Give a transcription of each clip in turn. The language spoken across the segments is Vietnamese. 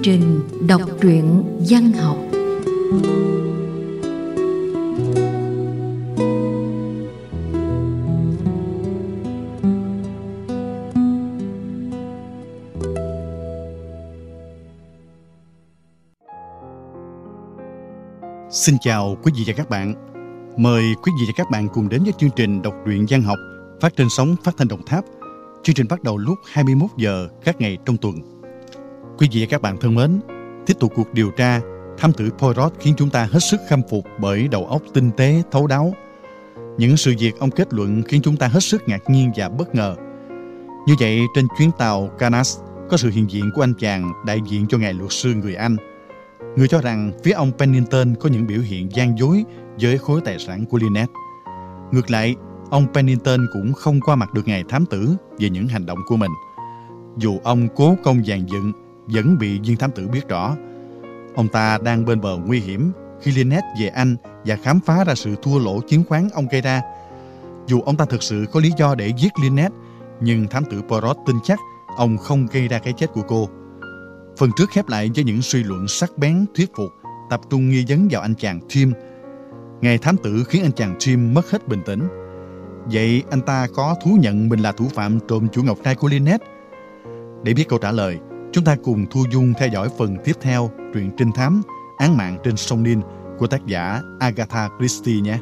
trình đọc truyện văn học. Xin chào quý vị và các bạn. Mời quý vị và các bạn cùng đến với chương trình đọc truyện văn học phát trên sóng Phát thanh Đồng Tháp. Chương trình bắt đầu lúc 21 giờ các ngày trong tuần. Quý vị và các bạn thân mến, tiếp tục cuộc điều tra, thám tử Poirot khiến chúng ta hết sức khâm phục bởi đầu óc tinh tế, thấu đáo. Những sự việc ông kết luận khiến chúng ta hết sức ngạc nhiên và bất ngờ. Như vậy, trên chuyến tàu Canas có sự hiện diện của anh chàng đại diện cho ngài luật sư người Anh, người cho rằng phía ông Pennington có những biểu hiện gian dối với khối tài sản của Lynette. Ngược lại, ông Pennington cũng không qua mặt được ngài thám tử về những hành động của mình. Dù ông cố công dàn dựng, vẫn bị viên thám tử biết rõ. Ông ta đang bên bờ nguy hiểm khi Lynette về Anh và khám phá ra sự thua lỗ chứng khoán ông gây ra. Dù ông ta thực sự có lý do để giết Lynette, nhưng thám tử Poirot tin chắc ông không gây ra cái chết của cô. Phần trước khép lại với những suy luận sắc bén thuyết phục, tập trung nghi vấn vào anh chàng Tim. Ngài thám tử khiến anh chàng Tim mất hết bình tĩnh. Vậy anh ta có thú nhận mình là thủ phạm trộm chuỗi ngọc trai của Lynette? Để biết câu trả lời, chúng ta cùng Thu Dung theo dõi phần tiếp theo truyện trinh thám Án mạng trên sông Nin của tác giả Agatha Christie nhé.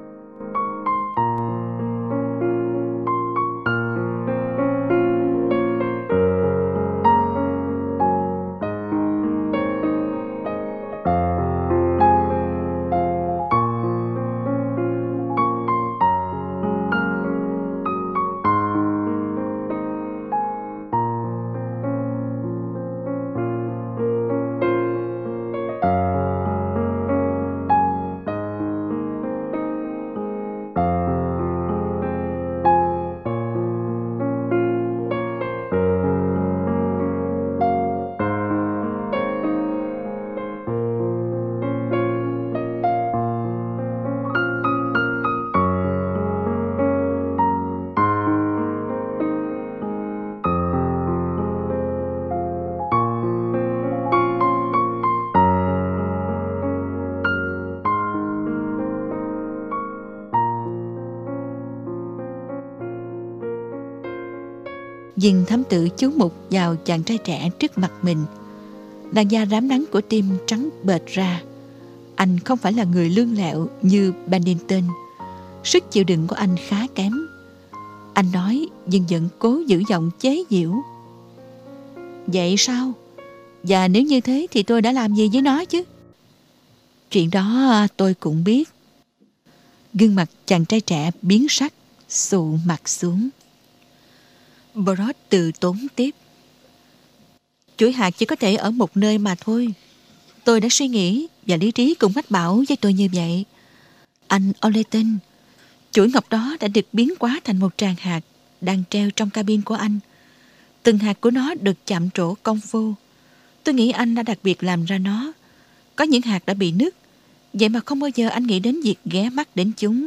Viên thám tử chú mục vào chàng trai trẻ trước mặt mình. Làn da rám nắng của Tim trắng bệch ra. Anh không phải là người lương lẹo như Pennington. Sức chịu đựng của anh khá kém. Anh nói nhưng vẫn cố giữ giọng chế giễu. Vậy sao? Và nếu như thế thì tôi đã làm gì với nó chứ? Chuyện đó tôi cũng biết. Gương mặt chàng trai trẻ biến sắc, xụ mặt xuống. Poirot từ tốn tiếp. Chuỗi hạt chỉ có thể ở một nơi mà thôi. Tôi đã suy nghĩ và lý trí cũng mách bảo với tôi như vậy. Anh Oleton, chuỗi ngọc đó đã được biến hóa thành một tràng hạt đang treo trong cabin của anh. Từng hạt của nó được chạm trổ công phu. Tôi nghĩ anh đã đặc biệt làm ra nó. Có những hạt đã bị nứt, vậy mà không bao giờ anh nghĩ đến việc ghé mắt đến chúng.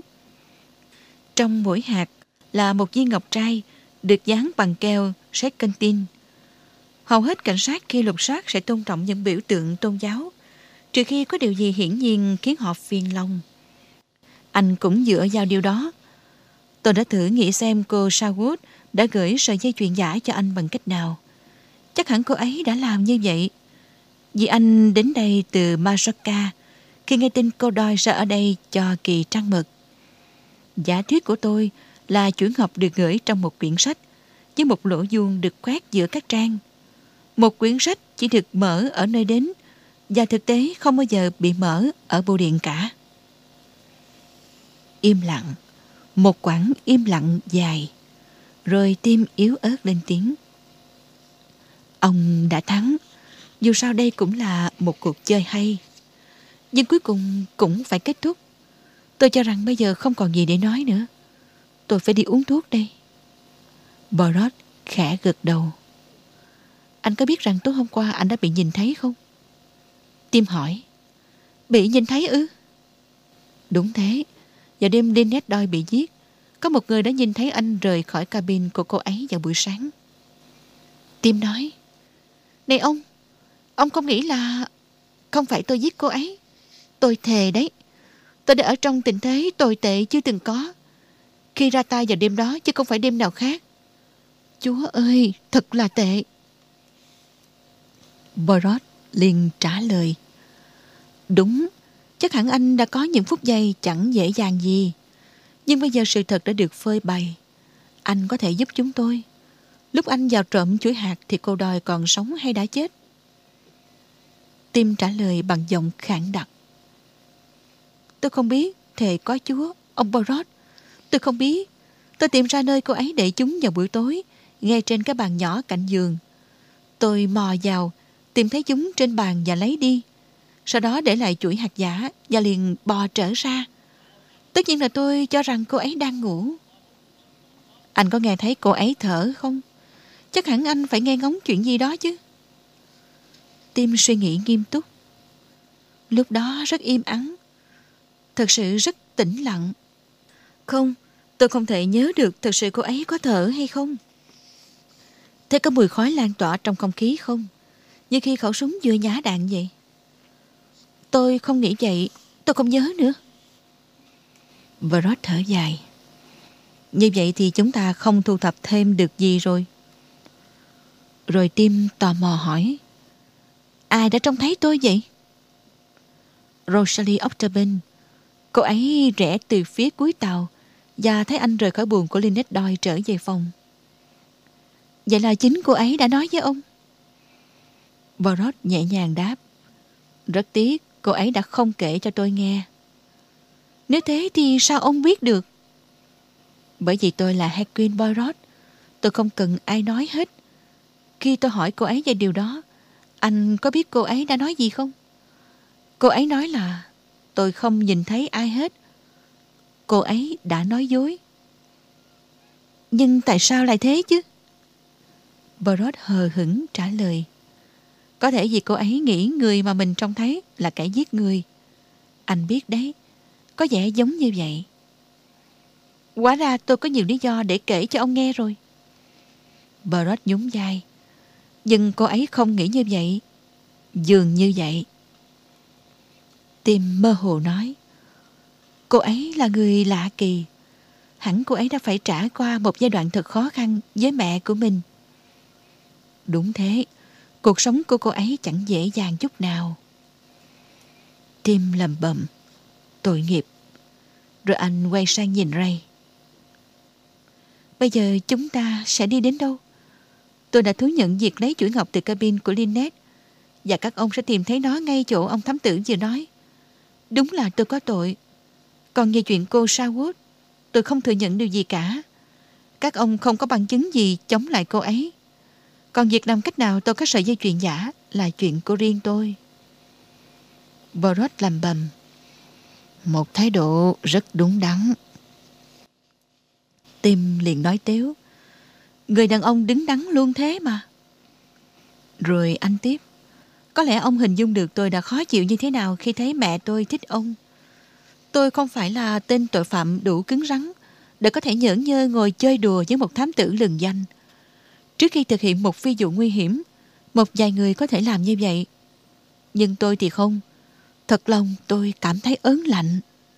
Trong mỗi hạt là một viên ngọc trai được dán bằng keo serpentine. Hầu hết cảnh sát khi lục soát sẽ tôn trọng những biểu tượng tôn giáo, trừ khi có điều gì hiển nhiên khiến họ phiền lòng. Anh cũng dựa vào điều đó. Tôi đã thử nghĩ xem cô Sherwood đã gửi sợi dây chuyền giả cho anh bằng cách nào. Chắc hẳn cô ấy đã làm như vậy, vì anh đến đây từ Majorca khi nghe tin cô Doyle ở đây cho kỳ trăng mật. Giả thuyết của tôi là chuỗi ngọc được gửi trong một quyển sách với một lỗ vuông được khoét giữa các trang. Một quyển sách chỉ được mở ở nơi đến và thực tế không bao giờ bị mở ở bưu điện cả. Im lặng, một quãng im lặng dài, rồi Tim yếu ớt lên tiếng. Ông đã thắng, dù sao đây cũng là một cuộc chơi hay. Nhưng cuối cùng cũng phải kết thúc. Tôi cho rằng bây giờ không còn gì để nói nữa. Tôi phải đi uống thuốc đây. Poirot khẽ gật đầu. Anh có biết rằng tối hôm qua anh đã bị nhìn thấy không? Tim hỏi. Bị nhìn thấy ư? Đúng thế. Vào đêm Lynette Doyle bị giết, có một người đã nhìn thấy anh rời khỏi cabin của cô ấy vào buổi sáng. Tim nói. Này ông, Ông không nghĩ là... Không phải tôi giết cô ấy. Tôi thề đấy. Tôi đã ở trong tình thế tồi tệ chưa từng có khi ra tay vào đêm đó, chứ không phải đêm nào khác. Chúa ơi, thật là tệ. Poirot liền trả lời. Đúng, chắc hẳn anh đã có những phút giây chẳng dễ dàng gì. Nhưng bây giờ sự thật đã được phơi bày. Anh có thể giúp chúng tôi. Lúc anh vào trộm chuỗi hạt thì cô đòi còn sống hay đã chết? Tim trả lời bằng giọng khản đặc. Tôi không biết, thề có Chúa, ông Poirot. Tôi không biết. Tôi tìm ra nơi cô ấy để chúng vào buổi tối, ngay trên cái bàn nhỏ cạnh giường. Tôi mò vào, tìm thấy chúng trên bàn và lấy đi. Sau đó để lại chuỗi hạt giả và liền bò trở ra. Tất nhiên là tôi cho rằng cô ấy đang ngủ. Anh có nghe thấy cô ấy thở không? Chắc hẳn anh phải nghe ngóng chuyện gì đó chứ. Tim suy nghĩ nghiêm túc. Lúc đó rất im ắng. Thật sự rất tĩnh lặng. Không, tôi không thể nhớ được thật sự cô ấy có thở hay không. Thế có mùi khói lan tỏa trong không khí không? Như khi khẩu súng vừa nhả đạn vậy. Tôi không nghĩ vậy. Tôi không nhớ nữa. Poirot thở dài. Như vậy thì chúng ta không thu thập thêm được gì rồi. Rồi Tim tò mò hỏi. Ai đã trông thấy tôi vậy? Rosalie Octagon. Cô ấy rẽ từ phía cuối tàu và thấy anh rời khỏi buồng của Lynette Doyle trở về phòng. Vậy là chính cô ấy đã nói với ông? Poirot nhẹ nhàng đáp. Rất tiếc cô ấy đã không kể cho tôi nghe. Nếu thế thì sao ông biết được? Bởi vì tôi là Hercule Poirot. Tôi không cần ai nói hết. Khi tôi hỏi cô ấy về điều đó, anh có biết cô ấy đã nói gì không? Cô ấy nói là tôi không nhìn thấy ai hết. Cô ấy đã nói dối. Nhưng tại sao lại thế chứ? Poirot hờ hững trả lời. Có thể vì cô ấy nghĩ người mà mình trông thấy là kẻ giết người. Anh biết đấy, có vẻ giống như vậy. Hóa ra tôi có nhiều lý do để kể cho ông nghe rồi. Poirot nhún vai. Nhưng cô ấy không nghĩ như vậy. Dường như vậy. Tim mơ hồ nói. Cô ấy là người lạ kỳ. Hẳn cô ấy đã phải trải qua một giai đoạn thật khó khăn với mẹ của mình. Đúng thế. Cuộc sống của cô ấy chẳng dễ dàng chút nào. Tim lầm bầm. Tội nghiệp. Rồi anh quay sang nhìn Ray. Bây giờ chúng ta sẽ đi đến đâu? Tôi đã thú nhận việc lấy chuỗi ngọc từ cabin của Lynette, và các ông sẽ tìm thấy nó ngay chỗ ông thám tử vừa nói. Đúng là tôi có tội. Còn về chuyện cô Sherwood, tôi không thừa nhận điều gì cả. Các ông không có bằng chứng gì chống lại cô ấy. Còn việc làm cách nào tôi có sợi dây chuyền giả là chuyện của riêng tôi. Poirot lầm bầm. Một thái độ rất đúng đắn. Tim liền nói tếu. Người đàn ông đứng đắn luôn thế mà. Rồi anh tiếp. Có lẽ ông hình dung được tôi đã khó chịu như thế nào khi thấy mẹ tôi thích ông. Tôi không phải là tên tội phạm đủ cứng rắn để có thể nhởn nhơ ngồi chơi đùa với một thám tử lừng danh. Trước khi thực hiện một phi vụ nguy hiểm, một vài người có thể làm như vậy. Nhưng tôi thì không. Thật lòng tôi cảm thấy ớn lạnh.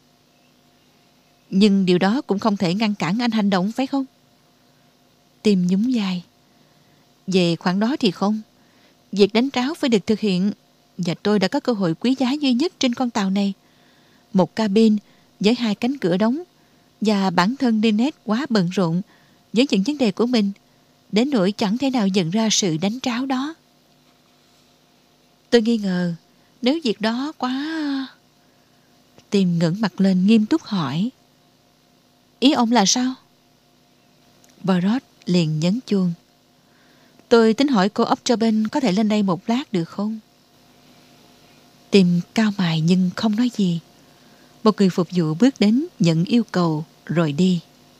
Nhưng điều đó cũng không thể ngăn cản anh hành động, phải không? Tim nhún vai. Về khoản đó thì không. Việc đánh tráo phải được thực hiện, và tôi đã có cơ hội quý giá duy nhất trên con tàu này. Một cabin với 2 cánh cửa đóng, và bản thân Lynette quá bận rộn với những vấn đề của mình, đến nỗi chẳng thể nào nhận ra sự đánh tráo đó. Tôi nghi ngờ nếu việc đó quá... Tim ngẩng mặt lên nghiêm túc hỏi. Ý ông là sao? Poirot liền nhấn chuông. Tôi tính hỏi cô Octagon có thể lên đây một lát được không? Tim cao mày nhưng không nói gì. Một người phục vụ bước đến nhận yêu cầu rồi đi.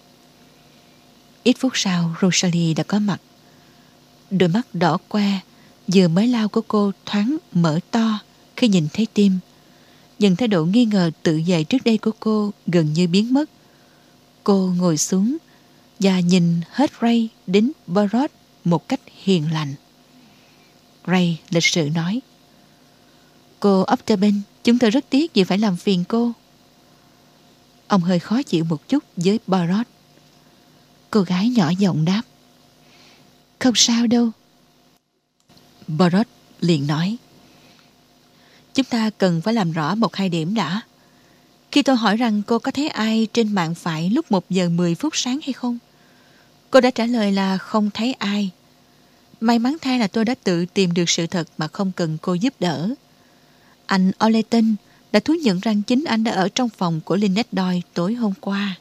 Ít phút sau Rosalie đã có mặt. Đôi mắt đỏ que vừa mới lau của cô thoáng mở to khi nhìn thấy Tim. Nhưng thái độ nghi ngờ tự vệ trước đây của cô gần như biến mất. Cô ngồi xuống và nhìn hết Ray đến Poirot một cách hiền lành. Ray lịch sự nói. Cô Octagon, chúng tôi rất tiếc vì phải làm phiền cô. Ông hơi khó chịu một chút với Poirot. Cô gái nhỏ giọng đáp. Không sao đâu. Poirot liền nói. Chúng ta cần phải làm rõ một hai điểm đã. Khi tôi hỏi rằng cô có thấy ai trên mạng phải lúc 1 giờ 10 phút sáng hay không, cô đã trả lời là không thấy ai. May mắn thay là tôi đã tự tìm được sự thật mà không cần cô giúp đỡ. Anh Oleton đã thú nhận rằng chính anh đã ở trong phòng của Lynette Doyle tối hôm qua.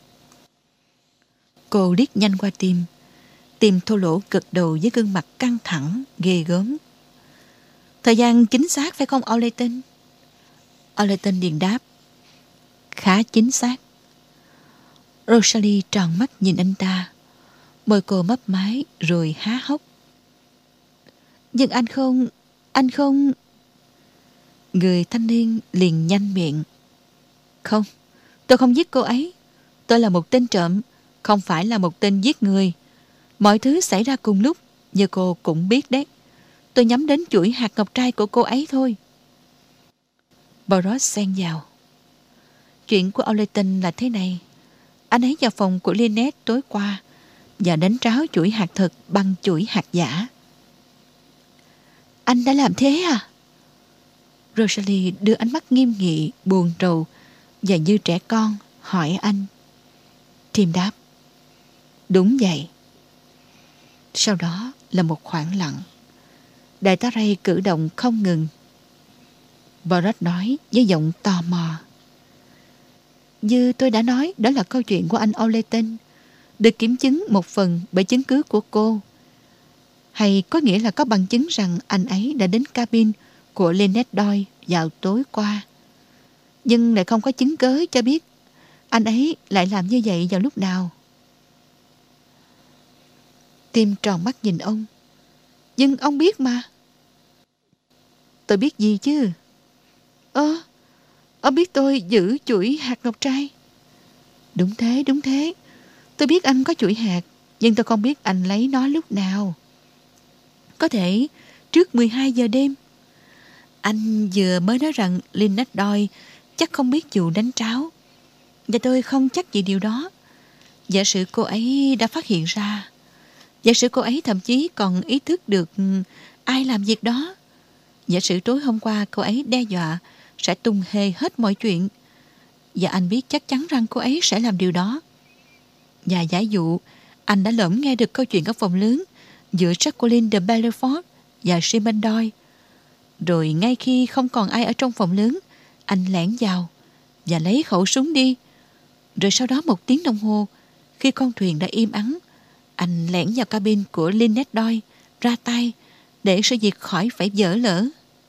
Cô liếc nhanh qua Tim. Tim thô lỗ gật đầu với gương mặt căng thẳng, ghê gớm. Thời gian chính xác phải không Oleton? Oleton liền đáp. Khá chính xác. Rosalie tròn mắt nhìn anh ta. Môi cô mấp máy rồi há hốc. Nhưng anh không... Người thanh niên liền nhanh miệng. Không, tôi không giết cô ấy. Tôi là một tên trộm, không phải là một tên giết người. Mọi thứ xảy ra cùng lúc, như cô cũng biết đấy. Tôi nhắm đến chuỗi hạt ngọc trai của cô ấy thôi. Poirot xen vào. Chuyện của Oleton là thế này. Anh ấy vào phòng của Lynette tối qua và đánh tráo chuỗi hạt thật bằng chuỗi hạt giả. Anh đã làm thế à? Rosalie đưa ánh mắt nghiêm nghị, buồn rầu và như trẻ con hỏi anh. Tim đáp. Đúng vậy. Sau đó là một khoảng lặng. Đại tá Ray cử động không ngừng. Poirot nói với giọng tò mò. Như tôi đã nói, đó là câu chuyện của anh Oleton, được kiểm chứng một phần bởi chứng cứ của cô. Hay có nghĩa là có bằng chứng rằng anh ấy đã đến cabin của Lynette Doyle vào tối qua, nhưng lại không có chứng cớ cho biết anh ấy lại làm như vậy vào lúc nào. Tim tròn mắt nhìn ông. Nhưng ông biết mà. Tôi biết gì chứ? Ông biết tôi giữ chuỗi hạt ngọc trai. Đúng thế. Tôi biết anh có chuỗi hạt, nhưng tôi không biết anh lấy nó lúc nào. Có thể trước 12 giờ đêm. Anh vừa mới nói rằng Lynette Doyle chắc không biết vụ đánh tráo, và tôi không chắc gì điều đó. Giả sử cô ấy đã phát hiện ra, giả sử cô ấy thậm chí còn ý thức được ai làm việc đó, giả sử tối hôm qua cô ấy đe dọa sẽ tung hê hết mọi chuyện, và anh biết chắc chắn rằng cô ấy sẽ làm điều đó. Và giả dụ anh đã lỡm nghe được câu chuyện ở phòng lớn giữa Jacqueline de Belfort và Simon Doyle, rồi ngay khi không còn ai ở trong phòng lớn, anh lẻn vào và lấy khẩu súng đi. Rồi sau đó 1 tiếng đồng hồ, khi con thuyền đã im ắng, anh lẻn vào cabin của Lynette Doyle, ra tay để sự việc khỏi phải dở lỡ.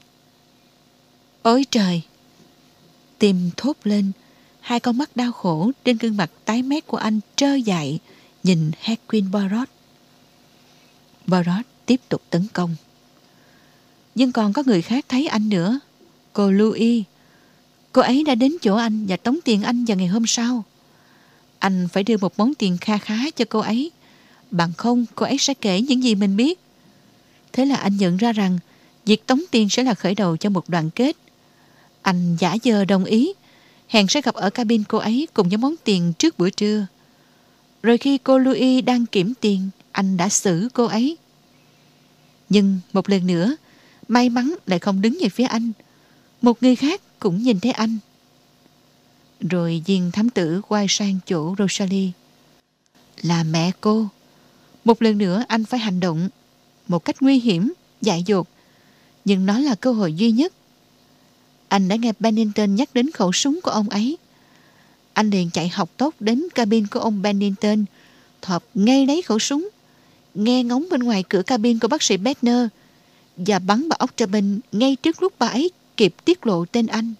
Ôi trời! Tim thốt lên, hai con mắt đau khổ trên gương mặt tái mét của anh trơ dại nhìn Hercule Poirot. Poirot tiếp tục tấn công. Nhưng còn có người khác thấy anh nữa. Cô Louise. Cô ấy đã đến chỗ anh và tống tiền anh vào ngày hôm sau. Anh phải đưa một món tiền kha khá cho cô ấy, bằng không cô ấy sẽ kể những gì mình biết. Thế là anh nhận ra rằng việc tống tiền sẽ là khởi đầu cho một đoạn kết. Anh giả vờ đồng ý, hẹn sẽ gặp ở cabin cô ấy cùng với món tiền trước bữa trưa. Rồi khi cô Louise đang kiểm tiền, anh đã xử cô ấy. Nhưng một lần nữa, may mắn lại không đứng về phía anh. Một người khác cũng nhìn thấy anh. Rồi viên thám tử quay sang chỗ Rosalie. Là mẹ cô. Một lần nữa anh phải hành động một cách nguy hiểm, dại dột, nhưng nó là cơ hội duy nhất. Anh đã nghe Bennington nhắc đến khẩu súng của ông ấy. Anh liền chạy học tốc đến cabin của ông Bennington, thọp ngay lấy khẩu súng, nghe ngóng bên ngoài cửa cabin của bác sĩ Bedner và bắn bà Octagon ngay trước lúc bà ấy kịp tiết lộ tên anh.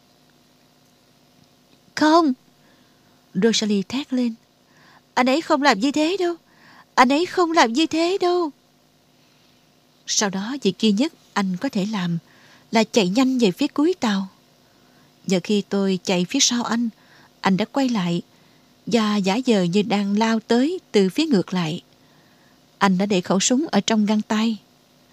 Không! Rosalie thét lên. Anh ấy không làm như thế đâu. Anh ấy không làm như thế đâu. Sau đó việc duy nhất anh có thể làm là chạy nhanh về phía cuối tàu. Giờ khi tôi chạy phía sau anh đã quay lại và giả vờ như đang lao tới từ phía ngược lại. Anh đã để khẩu súng ở trong găng tay.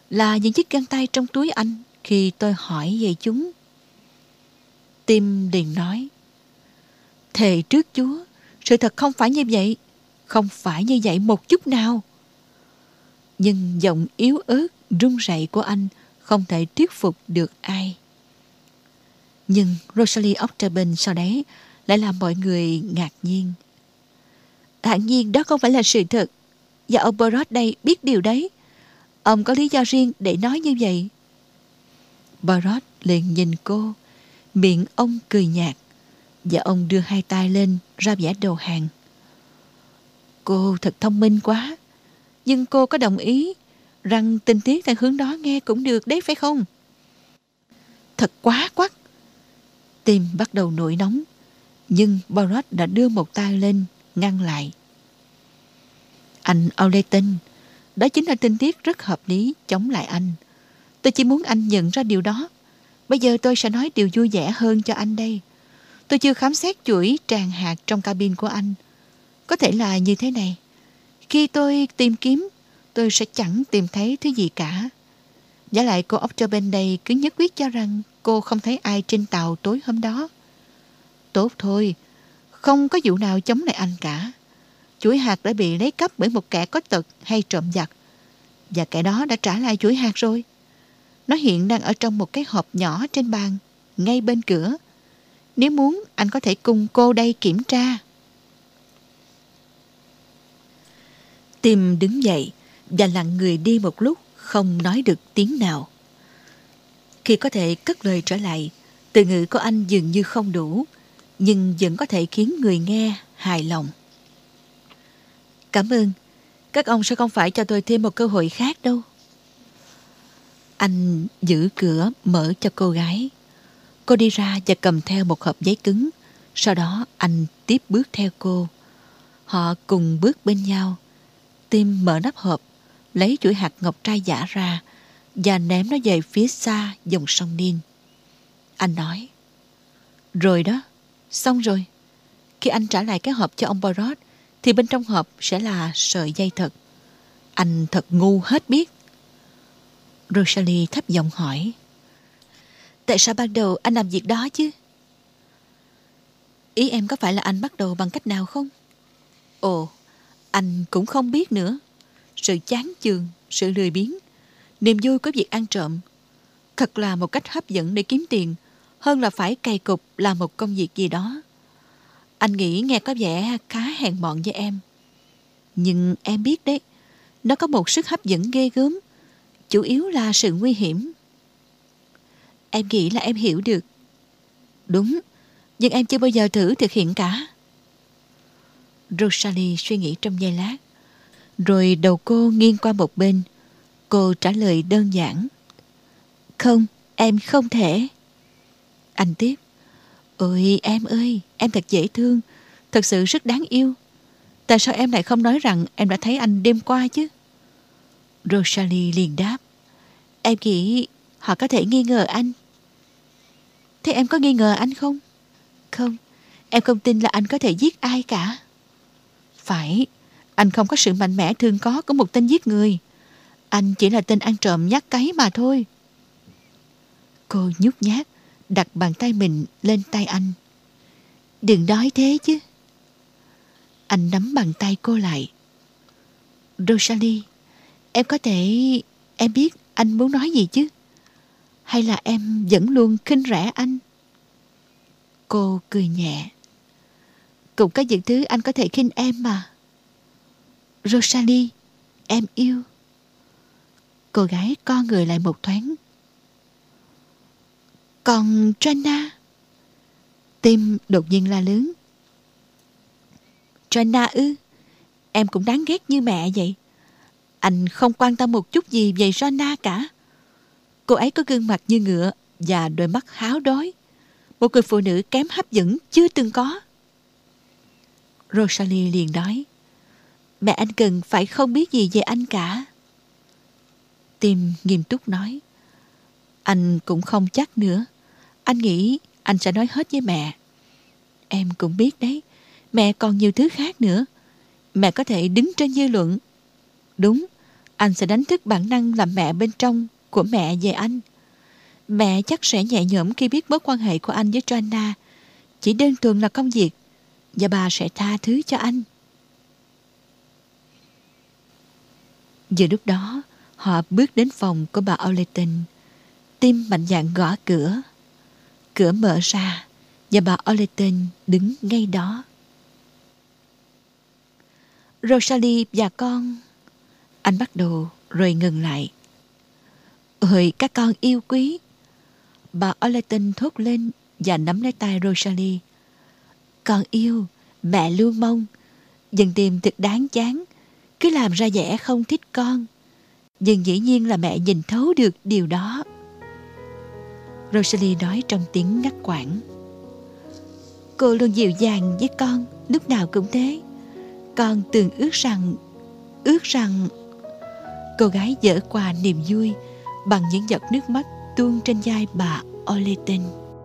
là những chiếc găng tay trong túi anh khi tôi hỏi về chúng. Tim liền nói, thề trước Chúa, sự thật không phải như vậy. Không phải như vậy một chút nào. Nhưng giọng yếu ớt, run rẩy của anh không thể thuyết phục được ai. Nhưng Rosalie Octagon sau đấy lại làm mọi người ngạc nhiên. Hẳn nhiên đó không phải là sự thật. Và ông Poirot đây biết điều đấy. Ông có lý do riêng để nói như vậy. Poirot liền nhìn cô. Miệng ông cười nhạt. Và ông đưa hai tay lên ra vẻ đầu hàng. Cô thật thông minh quá. Nhưng cô có đồng ý rằng tình tiết theo hướng đó nghe cũng được đấy phải không? Thật quá quắc. Tim bắt đầu nổi nóng. Nhưng Poirot đã đưa một tay lên ngăn lại. Anh Auleton, đó chính là tình tiết rất hợp lý chống lại anh. Tôi chỉ muốn anh nhận ra điều đó. Bây giờ tôi sẽ nói điều vui vẻ hơn cho anh đây. Tôi chưa khám xét chuỗi tràng hạt trong cabin của anh. Có thể là như thế này. Khi tôi tìm kiếm, tôi sẽ chẳng tìm thấy thứ gì cả. Giả lại cô Octagon đây cứ nhất quyết cho rằng cô không thấy ai trên tàu tối hôm đó. Tốt thôi, không có vụ nào chống lại anh cả. Chuỗi hạt đã bị lấy cắp bởi một kẻ có tật hay trộm giặc. Và kẻ đó đã trả lại chuỗi hạt rồi. Nó hiện đang ở trong một cái hộp nhỏ trên bàn, ngay bên cửa. Nếu muốn, anh có thể cùng cô đây kiểm tra. Tim đứng dậy và lặng người đi một lúc, không nói được tiếng nào. Khi có thể cất lời trở lại, từ ngữ của anh dường như không đủ, nhưng vẫn có thể khiến người nghe hài lòng. Cảm ơn. Các ông sẽ không phải cho tôi thêm một cơ hội khác đâu. Anh giữ cửa mở cho cô gái. Cô đi ra và cầm theo một hộp giấy cứng. Sau đó anh tiếp bước theo cô. Họ cùng bước bên nhau. Tim mở nắp hộp, lấy chuỗi hạt ngọc trai giả ra và ném nó về phía xa dòng sông Nin. Anh nói, rồi đó, xong rồi. Khi anh trả lại cái hộp cho ông Poirot thì bên trong hộp sẽ là sợi dây thật. Anh thật ngu hết biết. Rosalie thấp giọng hỏi, tại sao ban đầu anh làm việc đó chứ? Ý em có phải là anh bắt đầu bằng cách nào không? Ồ, anh cũng không biết nữa. Sự chán chường, sự lười biếng, niềm vui của việc ăn trộm thật là một cách hấp dẫn để kiếm tiền hơn là phải cày cục làm một công việc gì đó. Anh nghĩ nghe có vẻ khá hèn mọn với em. Nhưng em biết đấy, nó có một sức hấp dẫn ghê gớm, chủ yếu là sự nguy hiểm. Em nghĩ là em hiểu được. Đúng, nhưng em chưa bao giờ thử thực hiện cả. Rosalie suy nghĩ trong giây lát, rồi đầu cô nghiêng qua một bên. Cô trả lời đơn giản, không, em không thể. Anh tiếp, ôi em ơi, em thật dễ thương, thật sự rất đáng yêu. Tại sao em lại không nói rằng em đã thấy anh đêm qua chứ? Rosalie liền đáp, em nghĩ họ có thể nghi ngờ anh. Thế em có nghi ngờ anh không? Không, em không tin là anh có thể giết ai cả. Phải, anh không có sự mạnh mẽ thường có của một tên giết người. Anh chỉ là tên ăn trộm nhát cáy mà thôi. Cô nhút nhát đặt bàn tay mình lên tay anh. Đừng nói thế chứ. Anh nắm bàn tay cô lại. Rosalie, em có thể... Em biết anh muốn nói gì chứ? Hay là em vẫn luôn khinh rẻ anh? Cô cười nhẹ. Cũng có những thứ anh có thể khinh em mà. Rosalie, em yêu. Cô gái co người lại một thoáng. Còn Joanna? Tim đột nhiên la lớn. Joanna ư? Em cũng đáng ghét như mẹ vậy. Anh không quan tâm một chút gì về Joanna cả. Cô ấy có gương mặt như ngựa và đôi mắt háo đói. Một người phụ nữ kém hấp dẫn chưa từng có. Rosalie liền nói, mẹ anh cần phải không biết gì về anh cả. Tim nghiêm túc nói, anh cũng không chắc nữa. Anh nghĩ anh sẽ nói hết với mẹ. Em cũng biết đấy, mẹ còn nhiều thứ khác nữa. Mẹ có thể đứng trên dư luận. Đúng, Anh sẽ đánh thức bản năng làm mẹ bên trong của mẹ về anh. Mẹ chắc sẽ nhẹ nhõm khi biết mối quan hệ của anh với Joanna chỉ đơn thuần là công việc, và bà sẽ tha thứ cho anh. Vừa lúc đó, họ bước đến phòng của bà Oleton. Tim mạnh dạn gõ cửa. Cửa mở ra và bà Oleton đứng ngay đó. Rosalie và con. Anh bắt đầu rồi ngừng lại. Ôi các con yêu quý. Bà Oleton thốt lên và nắm lấy tay Rosalie. Con yêu, mẹ luôn mong. Dần tìm thật đáng chán, cứ làm ra vẻ không thích con. Nhưng dĩ nhiên là mẹ nhìn thấu được điều đó. Rosalie nói trong tiếng ngắt quãng. Cô luôn dịu dàng với con, lúc nào cũng thế. Con từng ước rằng... Cô gái dở qua niềm vui bằng những giọt nước mắt tuôn trên vai bà Oleton.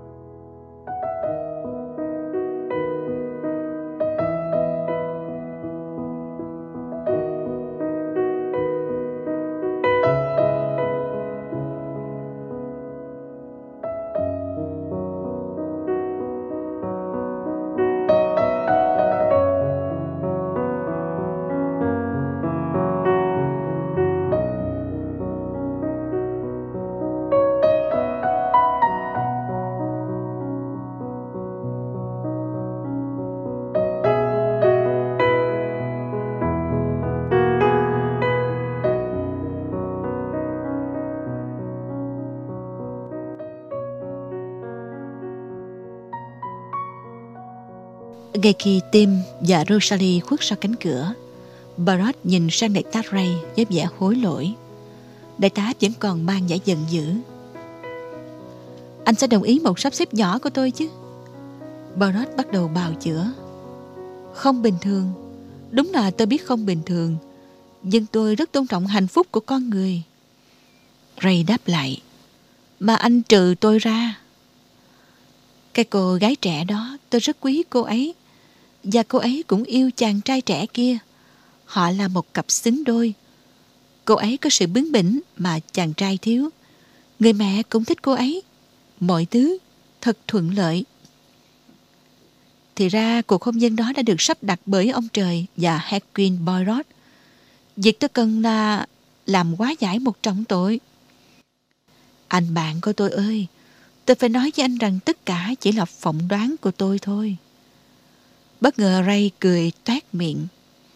Ngay khi Tim và Rosalie khuất sau cánh cửa, Barrett nhìn sang đại tá Ray với vẻ hối lỗi. Đại tá vẫn còn mang vẻ giận dữ. Anh sẽ đồng ý một sắp xếp nhỏ của tôi chứ? Barrett bắt đầu bào chữa. Không bình thường. Đúng là tôi biết không bình thường, nhưng tôi rất tôn trọng hạnh phúc của con người. Ray đáp lại. Mà anh trừ tôi ra. Cái cô gái trẻ đó, tôi rất quý cô ấy. Và cô ấy cũng yêu chàng trai trẻ kia. Họ là một cặp xứng đôi. Cô ấy có sự bướng bỉnh mà chàng trai thiếu. Người mẹ cũng thích cô ấy. Mọi thứ thật thuận lợi. Thì ra cuộc hôn nhân đó đã được sắp đặt bởi ông trời và Hedwig Boyrot. Việc tôi cần là làm hóa giải một trọng tội. Anh bạn của tôi ơi, tôi phải nói với anh rằng tất cả chỉ là phỏng đoán của tôi thôi. Bất ngờ Ray cười toét miệng.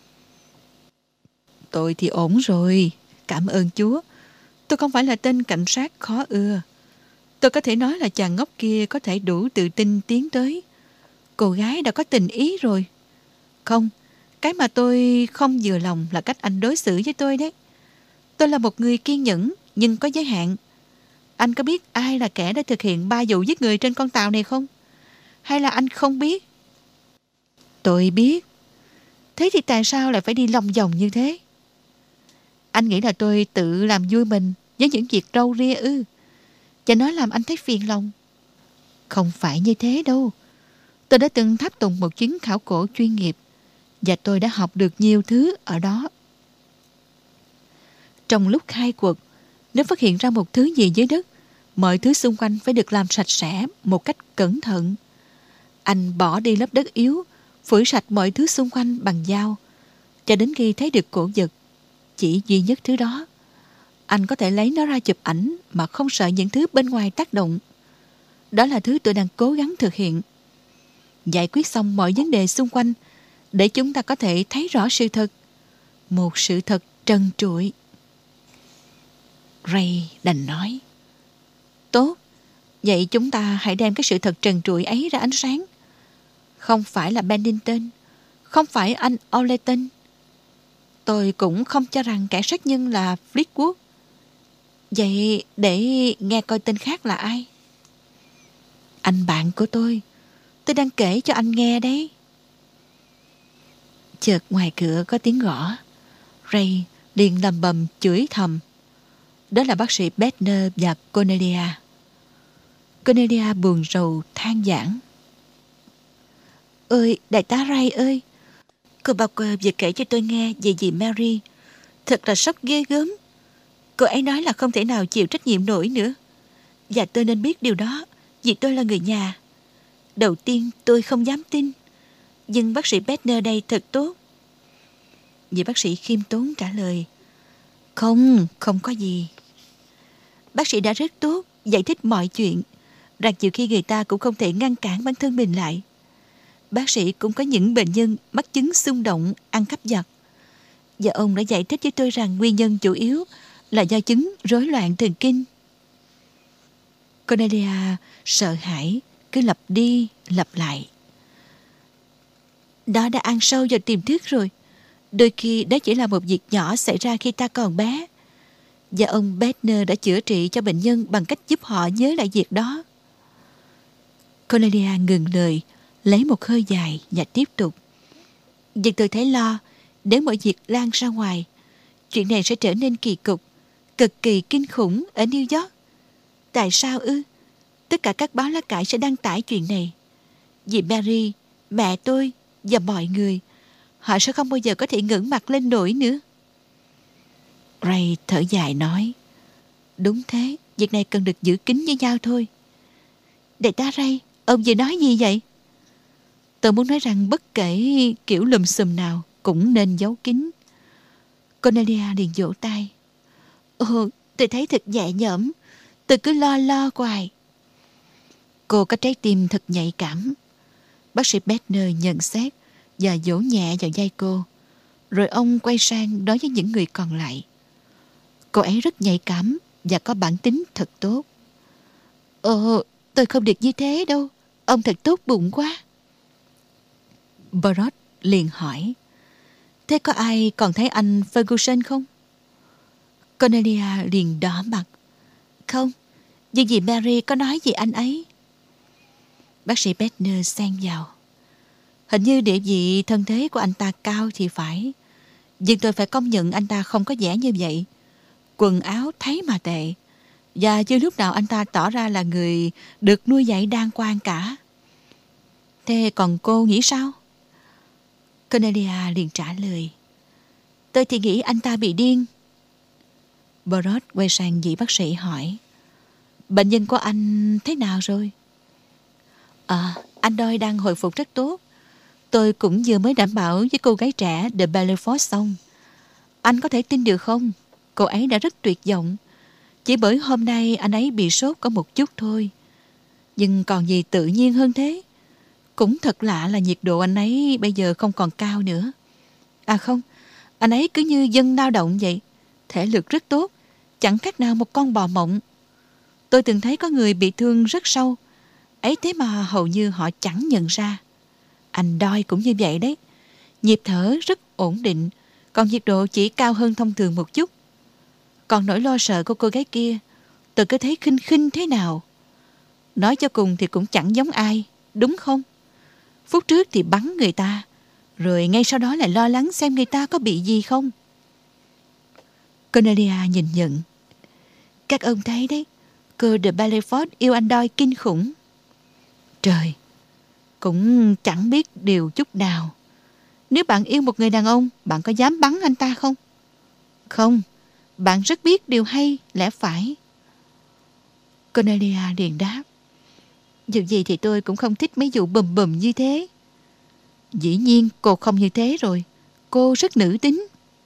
Tôi thì ổn rồi, cảm ơn Chúa. Tôi không phải là tên cảnh sát khó ưa. Tôi có thể nói là chàng ngốc kia có thể đủ tự tin tiến tới. Cô gái đã có tình ý rồi. Không, cái mà tôi không vừa lòng là cách anh đối xử với tôi đấy. Tôi là một người kiên nhẫn nhưng có giới hạn. Anh có biết ai là kẻ đã thực hiện 3 vụ giết người trên con tàu này không? Hay là anh không biết? Tôi biết. Thế thì tại sao lại phải đi lòng vòng như thế? Anh nghĩ là tôi tự làm vui mình với những việc râu ria ư? Và nó làm anh thấy phiền lòng. Không phải như thế đâu. Tôi đã từng tháp tùng một chuyến khảo cổ chuyên nghiệp và tôi đã học được nhiều thứ ở đó. Trong lúc khai quật, nếu phát hiện ra một thứ gì dưới đất, mọi thứ xung quanh phải được làm sạch sẽ một cách cẩn thận. Anh bỏ đi lớp đất yếu, phủi sạch mọi thứ xung quanh bằng dao, cho đến khi thấy được cổ vật, chỉ duy nhất thứ đó. Anh có thể lấy nó ra chụp ảnh mà không sợ những thứ bên ngoài tác động. Đó là thứ tôi đang cố gắng thực hiện. Giải quyết xong mọi vấn đề xung quanh để chúng ta có thể thấy rõ sự thật. Một sự thật trần trụi. Ray đành nói. Tốt, vậy chúng ta hãy đem cái sự thật trần trụi ấy ra ánh sáng. Không phải là Bennington, không phải anh Oleton. Tôi cũng không cho rằng kẻ sát nhân là Fleetwood. Vậy để nghe coi tên khác là ai? Anh bạn của tôi đang kể cho anh nghe đấy. Chợt ngoài cửa có tiếng gõ. Ray liền lầm bầm chửi thầm. Đó là bác sĩ Bedner và Cornelia. Cornelia buồn rầu than vãn. Ơi, đại tá Ray ơi, cô bao giờ kể cho tôi nghe về dì Mary. Thật là sốc ghê gớm. Cô ấy nói là không thể nào chịu trách nhiệm nổi nữa. Và tôi nên biết điều đó, vì tôi là người nhà. Đầu tiên tôi không dám tin, nhưng bác sĩ Bettner đây thật tốt. Vị bác sĩ khiêm tốn trả lời: Không có gì. Bác sĩ đã rất tốt, giải thích mọi chuyện, rằng nhiều khi người ta cũng không thể ngăn cản bản thân mình lại. Bác sĩ cũng có những bệnh nhân mắc chứng xung động, ăn cắp giật. Và ông đã giải thích với tôi rằng nguyên nhân chủ yếu là do chứng rối loạn thần kinh. Cornelia sợ hãi, cứ lặp đi lặp lại. Đó đã ăn sâu vào tiềm thức rồi. Đôi khi đó chỉ là một việc nhỏ xảy ra khi ta còn bé. Và ông Bettner đã chữa trị cho bệnh nhân bằng cách giúp họ nhớ lại việc đó. Cornelia ngừng lời, lấy một hơi dài và tiếp tục. Nhưng tôi thấy lo, nếu mọi việc lan ra ngoài, chuyện này sẽ trở nên kỳ cục, cực kỳ kinh khủng ở New York. Tại sao ư? Tất cả các báo lá cải sẽ đăng tải chuyện này. Vì Mary, mẹ tôi và mọi người, họ sẽ không bao giờ có thể ngẩng mặt lên nổi nữa. Ray thở dài nói: Đúng thế, việc này cần được giữ kín với nhau thôi. Đại tá Ray, ông vừa nói gì vậy? Tôi muốn nói rằng bất kể kiểu lùm xùm nào cũng nên giấu kín. Cornelia liền vỗ tay. Ồ, tôi thấy thật nhẹ nhõm. Tôi cứ lo hoài. Cô có trái tim thật nhạy cảm. Bác sĩ Bettner nhận xét và vỗ nhẹ vào vai cô. Rồi ông quay sang nói với những người còn lại: Cô ấy rất nhạy cảm và có bản tính thật tốt. Ồ, tôi không được như thế đâu. Ông thật tốt bụng quá. Barrot liền hỏi: Thế có ai còn thấy anh Ferguson không? Cornelia liền đỏ mặt. Không, nhưng vì Mary có nói gì anh ấy. Bác sĩ Bettner xen vào: Hình như địa vị thân thế của anh ta cao thì phải. Nhưng tôi phải công nhận anh ta không có vẻ như vậy. Quần áo thấy mà tệ. Và chưa lúc nào anh ta tỏ ra là người được nuôi dạy đàng hoàng cả. Thế còn cô nghĩ sao? Cornelia liền trả lời: Tôi thì nghĩ anh ta bị điên. Barrot quay sang vị bác sĩ hỏi: Bệnh nhân của anh thế nào rồi? Anh Doyle đang hồi phục rất tốt. Tôi cũng vừa mới đảm bảo với cô gái trẻ de Belfort xong. Anh có thể tin được không? Cô ấy đã rất tuyệt vọng. Chỉ bởi hôm nay anh ấy bị sốt có một chút thôi. Nhưng còn gì tự nhiên hơn thế? Cũng thật lạ là nhiệt độ anh ấy bây giờ không còn cao nữa. À không, anh ấy cứ như dân lao động vậy. Thể lực rất tốt, chẳng khác nào một con bò mộng. Tôi từng thấy có người bị thương rất sâu, ấy thế mà hầu như họ chẳng nhận ra. Anh Doyle cũng như vậy đấy. Nhịp thở rất ổn định, còn nhiệt độ chỉ cao hơn thông thường một chút. Còn nỗi lo sợ của cô gái kia, tôi cứ thấy khinh khinh thế nào. Nói cho cùng thì cũng chẳng giống ai, đúng không? Phút trước thì bắn người ta, rồi ngay sau đó lại lo lắng xem người ta có bị gì không. Cornelia nhìn nhận: Các ông thấy đấy, cô de Belfort yêu anh Doyle kinh khủng. Trời, cũng chẳng biết điều chút nào. Nếu bạn yêu một người đàn ông, bạn có dám bắn anh ta không? Không, bạn rất biết điều hay, lẽ phải. Cornelia liền đáp: Dù gì thì tôi cũng không thích mấy vụ bùm bùm như thế. Dĩ nhiên cô không như thế rồi. Cô rất nữ tính.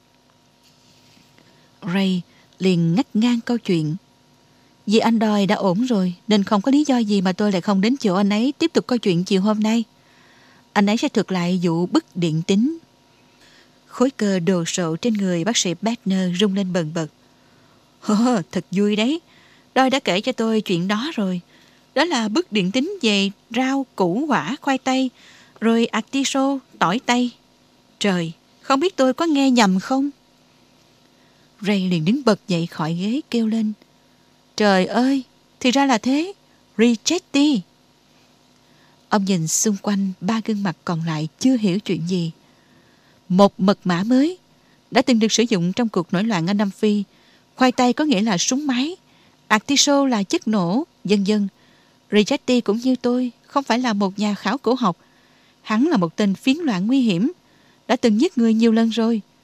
Ray liền ngắt ngang câu chuyện: Vì anh Doyle đã ổn rồi, nên không có lý do gì mà tôi lại không đến chỗ anh ấy tiếp tục câu chuyện chiều hôm nay. Anh ấy sẽ thuật lại vụ bức điện tín. Khối cơ đồ sộ trên người bác sĩ Bettner rung lên bần bật. Thật vui đấy. Doyle đã kể cho tôi chuyện đó rồi. Đó là bức điện tín về rau, củ quả, khoai tây, rồi artiso, tỏi tây. Trời, không biết tôi có nghe nhầm không? Ray liền đứng bật dậy khỏi ghế kêu lên: Trời ơi, thì ra là thế. Richetti. Ông nhìn xung quanh ba gương mặt còn lại chưa hiểu chuyện gì. Một mật mã mới đã từng được sử dụng trong cuộc nổi loạn ở Nam Phi. Khoai tây có nghĩa là súng máy, artiso là chất nổ, vân vân. Richetti cũng như tôi, không phải là một nhà khảo cổ học. Hắn là một tên phiến loạn nguy hiểm, đã từng giết người nhiều lần rồi.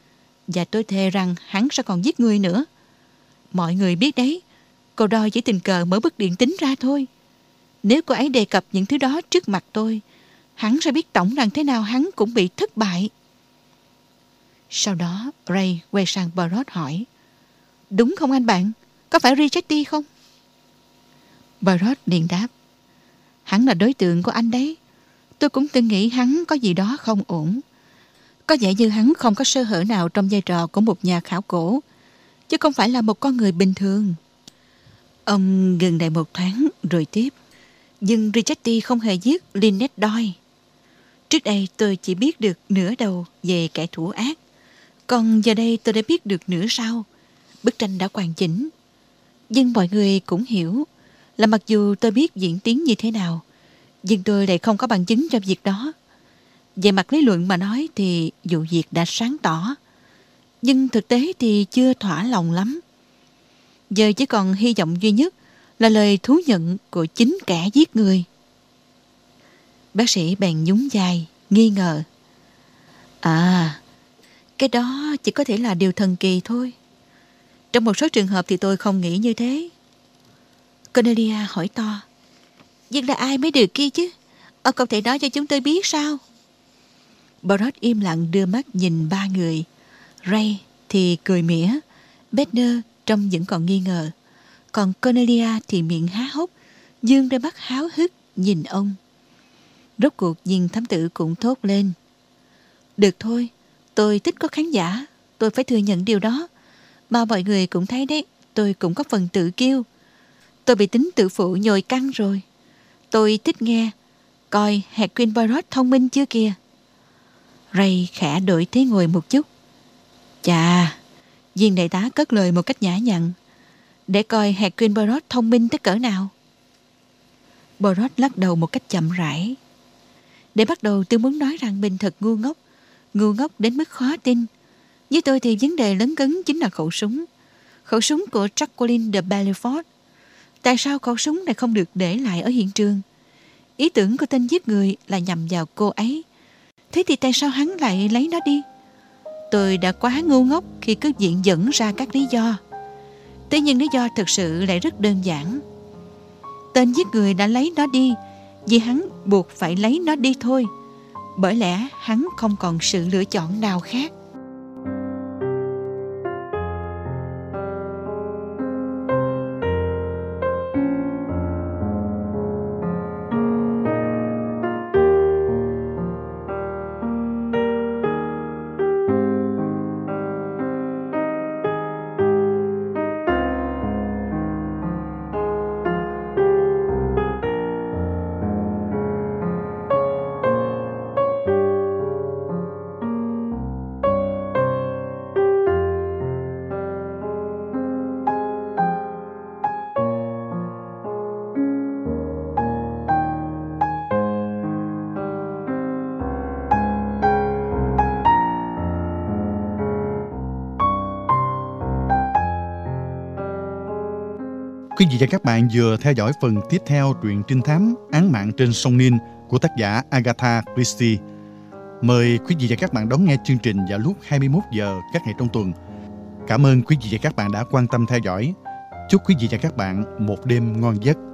và tôi thề rằng hắn sẽ còn giết người nữa. Mọi người biết đấy, cô Doyle chỉ tình cờ mở bức điện tín ra thôi. Nếu cô ấy đề cập những thứ đó trước mặt tôi, hắn sẽ biết tổng rằng thế nào hắn cũng bị thất bại. Sau đó Ray quay sang Poirot hỏi: Đúng không anh bạn? Có phải Richetti không? Poirot liền đáp: Hắn là đối tượng của anh đấy. Tôi cũng từng nghĩ hắn có gì đó không ổn. Có vẻ như hắn không có sơ hở nào trong vai trò của một nhà khảo cổ, chứ không phải là một con người bình thường. Ông ngừng lại một thoáng rồi tiếp: Nhưng Richetti không hề giết Lynette Doyle. Trước đây tôi chỉ biết được nửa đầu về kẻ thủ ác, còn giờ đây tôi đã biết được nửa sau. Bức tranh đã hoàn chỉnh. Nhưng mọi người cũng hiểu là mặc dù tôi biết diễn tiến như thế nào, nhưng tôi lại không có bằng chứng cho việc đó. Về mặt lý luận mà nói thì vụ việc đã sáng tỏ, nhưng thực tế thì chưa thỏa lòng lắm. Giờ chỉ còn hy vọng duy nhất là lời thú nhận của chính kẻ giết người. Bác sĩ bèn nhún vai, nghi ngờ: Cái đó chỉ có thể là điều thần kỳ thôi. Trong một số trường hợp thì tôi không nghĩ như thế. Cornelia hỏi to: Nhưng là ai mới được kia chứ? Ông không thể nói cho chúng tôi biết sao? Poirot im lặng đưa mắt nhìn ba người. Ray thì cười mỉa, Bedner trông vẫn còn nghi ngờ, còn Cornelia thì miệng há hốc, dương đôi mắt háo hức nhìn ông. Rốt cuộc viên thám tử cũng thốt lên: Được thôi, tôi thích có khán giả, tôi phải thừa nhận điều đó. Mà mọi người cũng thấy đấy, tôi cũng có phần tự kiêu. Tôi bị tính tự phụ nhồi căng rồi. Tôi thích nghe coi Hercule Poirot thông minh chưa kìa. Ray khẽ đổi thế ngồi một chút. Chà, viên đại tá cất lời một cách nhã nhặn: Để coi Hercule Poirot thông minh tới cỡ nào. Poirot lắc đầu một cách chậm rãi. Để bắt đầu tôi muốn nói rằng mình thật ngu ngốc đến mức khó tin. Với tôi thì vấn đề lớn cấn chính là khẩu súng của Jacqueline de Belfort. Tại sao khẩu súng này không được để lại ở hiện trường? Ý tưởng của tên giết người là nhằm vào cô ấy. Thế thì tại sao hắn lại lấy nó đi? Tôi đã quá ngu ngốc khi cứ viện dẫn ra các lý do. Thế nhưng lý do thực sự lại rất đơn giản. Tên giết người đã lấy nó đi vì hắn buộc phải lấy nó đi thôi. Bởi lẽ hắn không còn sự lựa chọn nào khác. Quý vị và các bạn vừa theo dõi phần tiếp theo truyện trinh thám Án mạng trên sông Nin của tác giả Agatha Christie. Mời quý vị và các bạn đón nghe chương trình vào lúc 21 giờ các ngày trong tuần. Cảm ơn quý vị và các bạn đã quan tâm theo dõi. Chúc quý vị và các bạn một đêm ngon giấc.